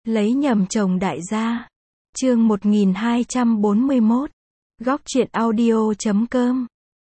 Lấy nhầm chồng đại gia. Chương 1241. Góc truyện audio.com.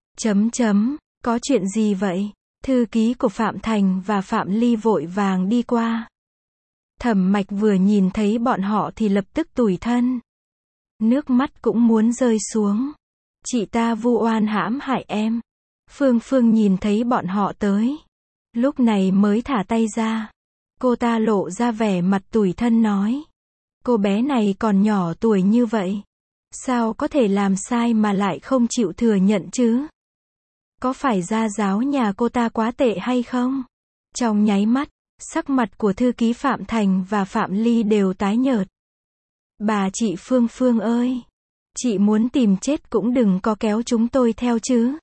Có chuyện gì vậy? Thư ký của Phạm Thành và Phạm Ly vội vàng đi qua. Thẩm Mạch vừa nhìn thấy bọn họ thì lập tức tủi thân. Nước mắt cũng muốn rơi xuống. Chị ta vu oan hãm hại em. Phương Phương nhìn thấy bọn họ tới. Lúc này mới thả tay ra. Cô ta lộ ra vẻ mặt tủi thân nói. Cô bé này còn nhỏ tuổi như vậy. Sao có thể làm sai mà lại không chịu thừa nhận chứ? Có phải gia giáo nhà cô ta quá tệ hay không? Trong nháy mắt, sắc mặt của thư ký Phạm Thành và Phạm Ly đều tái nhợt. Bà chị Phương Phương ơi! Chị muốn tìm chết cũng đừng có kéo chúng tôi theo chứ.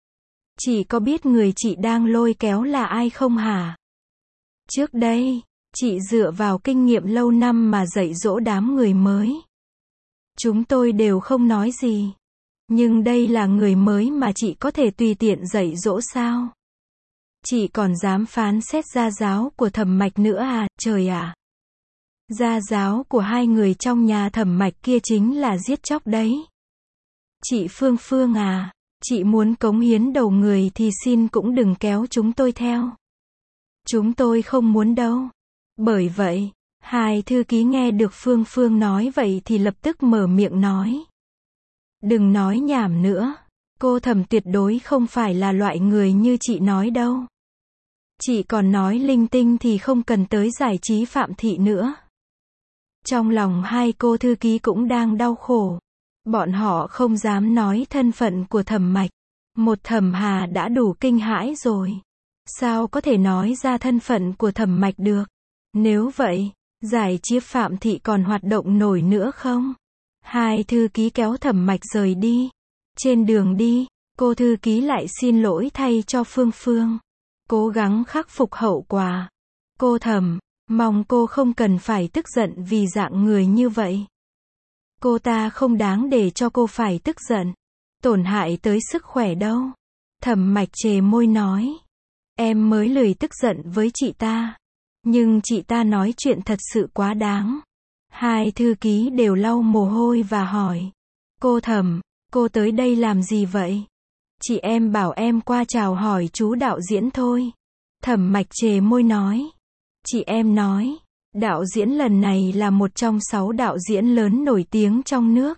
Chị có biết người chị đang lôi kéo là ai không hả? Trước đây, chị dựa vào kinh nghiệm lâu năm mà dạy dỗ đám người mới. Chúng tôi đều không nói gì. Nhưng đây là người mới mà chị có thể tùy tiện dạy dỗ sao? Chị còn dám phán xét gia giáo của Thẩm Mạch nữa à? Trời ạ! Gia giáo của hai người trong nhà Thẩm Mạch kia chính là giết chóc đấy. Chị Phương Phương à, chị muốn cống hiến đầu người thì xin cũng đừng kéo chúng tôi theo. Chúng tôi không muốn đâu. Bởi vậy, hai thư ký nghe được Phương Phương nói vậy thì lập tức mở miệng nói. Đừng nói nhảm nữa. Cô Thẩm tuyệt đối không phải là loại người như chị nói đâu. Chị còn nói linh tinh thì không cần tới giải trí Phạm Thị nữa. Trong lòng hai cô thư ký cũng đang đau khổ. Bọn họ không dám nói thân phận của Thẩm Mạch. Một Thẩm Hà đã đủ kinh hãi rồi. Sao có thể nói ra thân phận của Thẩm Mạch được? Nếu vậy, giải trí Phạm Thị còn hoạt động nổi nữa không? Hai thư ký kéo Thẩm Mạch rời đi. Trên đường đi, cô thư ký lại xin lỗi thay cho Phương Phương. Cố gắng khắc phục hậu quả. Cô Thẩm, mong cô không cần phải tức giận vì dạng người như vậy. Cô ta không đáng để cho cô phải tức giận. Tổn hại tới sức khỏe đâu. Thẩm Mạch chề môi nói. Em mới lười tức giận với chị ta. Nhưng chị ta nói chuyện thật sự quá đáng. Hai thư ký đều lau mồ hôi và hỏi. Cô Thẩm, cô tới đây làm gì vậy? Chị em bảo em qua chào hỏi chú đạo diễn thôi. Thẩm Mạch chề môi nói. Chị em nói, đạo diễn lần này là một trong 6 đạo diễn lớn nổi tiếng trong nước.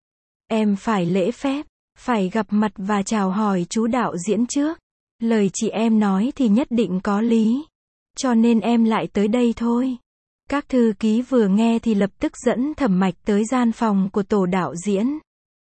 Em phải lễ phép, phải gặp mặt và chào hỏi chú đạo diễn trước. Lời chị em nói thì nhất định có lý. Cho nên em lại tới đây thôi. Các thư ký vừa nghe thì lập tức dẫn Thẩm Mạch tới gian phòng của tổ đạo diễn.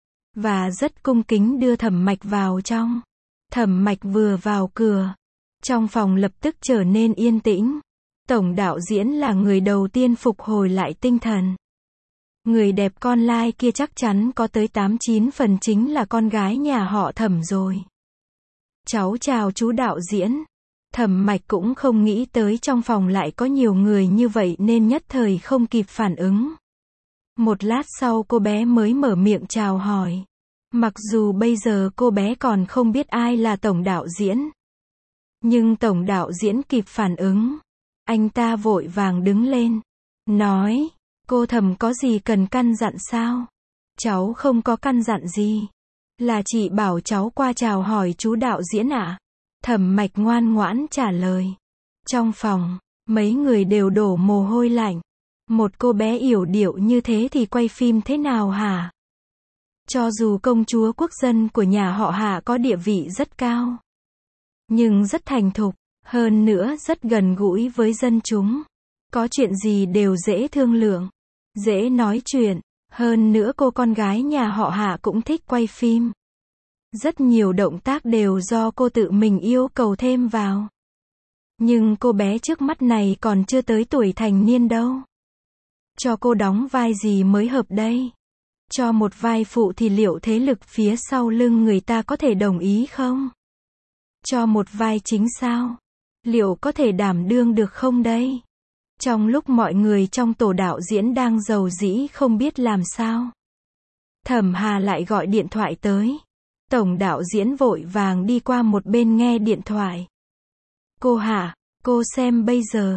Và rất cung kính đưa Thẩm Mạch vào trong. Thẩm Mạch vừa vào cửa. Trong phòng lập tức trở nên yên tĩnh. Tổng đạo diễn là người đầu tiên phục hồi lại tinh thần. Người đẹp con lai kia chắc chắn có tới 89 phần chính là con gái nhà họ Thẩm rồi. Cháu chào chú đạo diễn. Thẩm Mạch cũng không nghĩ tới trong phòng lại có nhiều người như vậy nên nhất thời không kịp phản ứng. Một lát sau cô bé mới mở miệng chào hỏi. Mặc dù bây giờ cô bé còn không biết ai là tổng đạo diễn. Nhưng tổng đạo diễn kịp phản ứng. Anh ta vội vàng đứng lên. Nói, cô Thẩm có gì cần căn dặn sao? Cháu không có căn dặn gì. Là chị bảo cháu qua chào hỏi chú đạo diễn ạ. Thẩm Mạch ngoan ngoãn trả lời. Trong phòng, mấy người đều đổ mồ hôi lạnh. Một cô bé yểu điệu như thế thì quay phim thế nào hả? Cho dù công chúa quốc dân của nhà họ Hạ có địa vị rất cao. Nhưng rất thành thục, hơn nữa rất gần gũi với dân chúng. Có chuyện gì đều dễ thương lượng, dễ nói chuyện. Hơn nữa cô con gái nhà họ Hạ cũng thích quay phim. Rất nhiều động tác đều do cô tự mình yêu cầu thêm vào. Nhưng cô bé trước mắt này còn chưa tới tuổi thành niên đâu. Cho cô đóng vai gì mới hợp đây? Cho một vai phụ thì liệu thế lực phía sau lưng người ta có thể đồng ý không? Cho một vai chính sao? Liệu có thể đảm đương được không đây? Trong lúc mọi người trong tổ đạo diễn đang rầu rĩ không biết làm sao, Thẩm Hà lại gọi điện thoại tới. Tổng đạo diễn vội vàng đi qua một bên nghe điện thoại. Cô hả, cô xem bây giờ,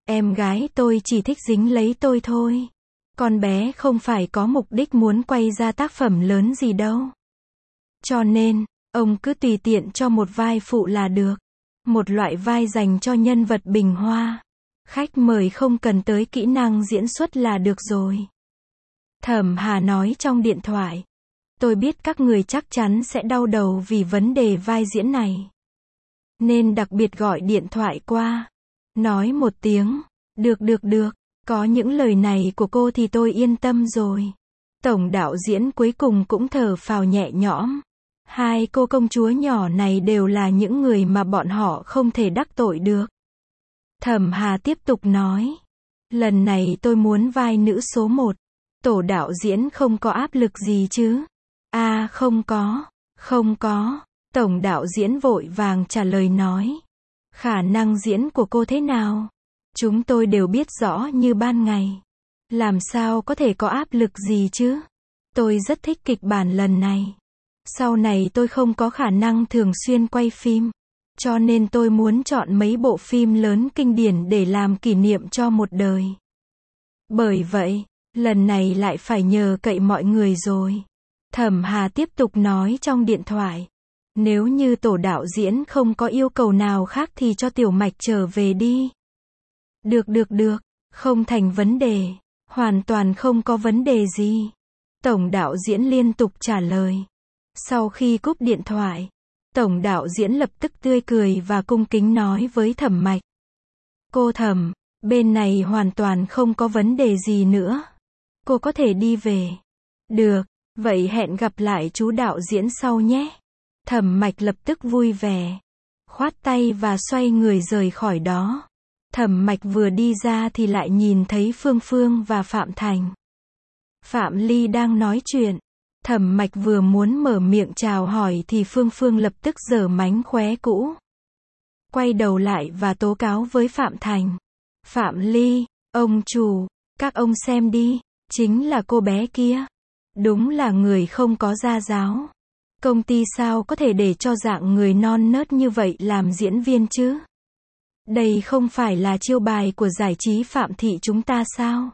Em gái tôi chỉ thích dính lấy tôi thôi. Con bé không phải có mục đích muốn quay ra tác phẩm lớn gì đâu. Cho nên, ông cứ tùy tiện cho một vai phụ là được. Một loại vai dành cho nhân vật bình hoa. Khách mời không cần tới kỹ năng diễn xuất là được rồi. Thẩm Hà nói trong điện thoại. Tôi biết các người chắc chắn sẽ đau đầu vì vấn đề vai diễn này. Nên đặc biệt gọi điện thoại qua. Nói một tiếng. Được. Có những lời này của cô thì tôi yên tâm rồi. Tổng đạo diễn cuối cùng cũng thở phào nhẹ nhõm. Hai cô công chúa nhỏ này đều là những người mà bọn họ không thể đắc tội được. Thẩm Hà tiếp tục nói. Lần này tôi muốn vai nữ số 1. Tổ đạo diễn không có áp lực gì chứ? À không có. Tổng đạo diễn vội vàng trả lời nói. Khả năng diễn của cô thế nào? Chúng tôi đều biết rõ như ban ngày. Làm sao có thể có áp lực gì chứ? Tôi rất thích kịch bản lần này. Sau này tôi không có khả năng thường xuyên quay phim. Cho nên tôi muốn chọn mấy bộ phim lớn kinh điển để làm kỷ niệm cho một đời. Bởi vậy, lần này lại phải nhờ cậy mọi người rồi. Thẩm Hà tiếp tục nói trong điện thoại. Nếu như tổ đạo diễn không có yêu cầu nào khác thì cho Tiểu Mạch trở về đi. Được. Không thành vấn đề. Hoàn toàn không có vấn đề gì. Tổng đạo diễn liên tục trả lời. Sau khi cúp điện thoại, tổng đạo diễn lập tức tươi cười và cung kính nói với Thẩm Mạch. Cô Thẩm, bên này hoàn toàn không có vấn đề gì nữa. Cô có thể đi về. Được, vậy hẹn gặp lại chú đạo diễn sau nhé. Thẩm Mạch lập tức vui vẻ. Khoát tay và xoay người rời khỏi đó. Thẩm Mạch vừa đi ra thì lại nhìn thấy Phương Phương và Phạm Thành. Phạm Ly đang nói chuyện. Thẩm Mạch vừa muốn mở miệng chào hỏi thì Phương Phương lập tức giở mánh khóe cũ. Quay đầu lại và tố cáo với Phạm Thành. Phạm Ly, ông chủ, các ông xem đi, chính là cô bé kia. Đúng là người không có gia giáo. Công ty sao có thể để cho dạng người non nớt như vậy làm diễn viên chứ? Đây không phải là chiêu bài của giải trí Phạm thị chúng ta sao?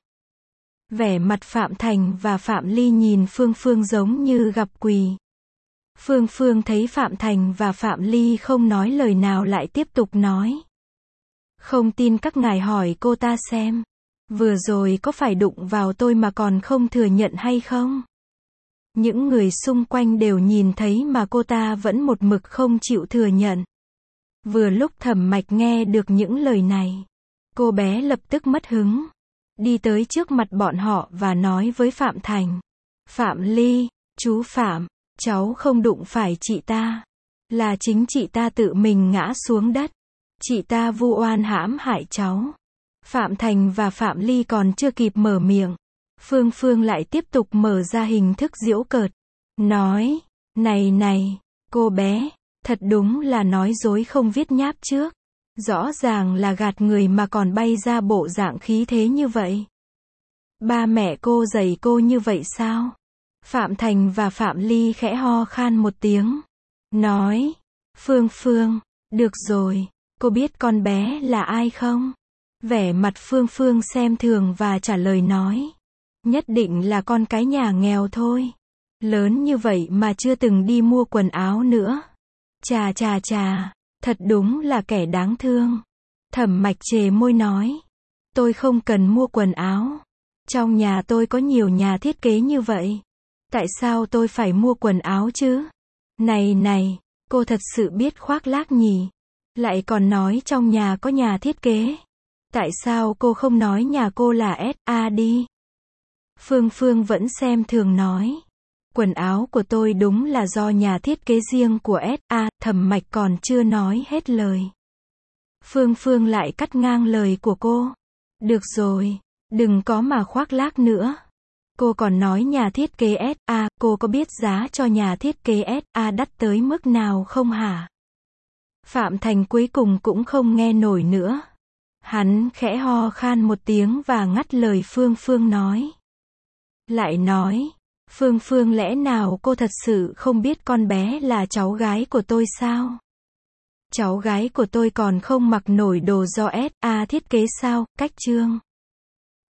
Vẻ mặt Phạm Thành và Phạm Ly nhìn Phương Phương giống như gặp quỷ. Phương Phương thấy Phạm Thành và Phạm Ly không nói lời nào lại tiếp tục nói. Không tin các ngài hỏi cô ta xem. Vừa rồi có phải đụng vào tôi mà còn không thừa nhận hay không? Những người xung quanh đều nhìn thấy mà cô ta vẫn một mực không chịu thừa nhận. Vừa lúc Thẩm Mạch nghe được những lời này, cô bé lập tức mất hứng. Đi tới trước mặt bọn họ và nói với Phạm Thành. Phạm Ly, chú Phạm, cháu không đụng phải chị ta. Là chính chị ta tự mình ngã xuống đất. Chị ta vu oan hãm hại cháu. Phạm Thành và Phạm Ly còn chưa kịp mở miệng. Phương Phương lại tiếp tục mở ra hình thức giễu cợt. Nói, này, cô bé, thật đúng là nói dối không viết nháp trước. Rõ ràng là gạt người mà còn bay ra bộ dạng khí thế như vậy. Ba mẹ cô dạy cô như vậy sao? Phạm Thành và Phạm Ly khẽ ho khan một tiếng. Nói, Phương, được rồi, cô biết con bé là ai không? Vẻ mặt Phương xem thường và trả lời nói. Nhất định là con cái nhà nghèo thôi. Lớn như vậy mà chưa từng đi mua quần áo nữa. Chà, thật đúng là kẻ đáng thương. Thẩm Mạch chề môi nói. Tôi không cần mua quần áo. Trong nhà tôi có nhiều nhà thiết kế như vậy. Tại sao tôi phải mua quần áo chứ? Này, cô thật sự biết khoác lác nhỉ? Lại còn nói trong nhà có nhà thiết kế. Tại sao cô không nói nhà cô là SA đi? Phương vẫn xem thường nói. Quần áo của tôi đúng là do nhà thiết kế riêng của SA, Thẩm Mạch còn chưa nói hết lời. Phương lại cắt ngang lời của cô. Được rồi, đừng có mà khoác lác nữa. Cô còn nói nhà thiết kế SA, cô có biết giá cho nhà thiết kế SA đắt tới mức nào không hả? Phạm Thành cuối cùng cũng không nghe nổi nữa. Hắn khẽ ho khan một tiếng và ngắt lời Phương nói. Lại nói, Phương lẽ nào cô thật sự không biết con bé là cháu gái của tôi sao? Cháu gái của tôi còn không mặc nổi đồ do SA thiết kế sao, cách chương.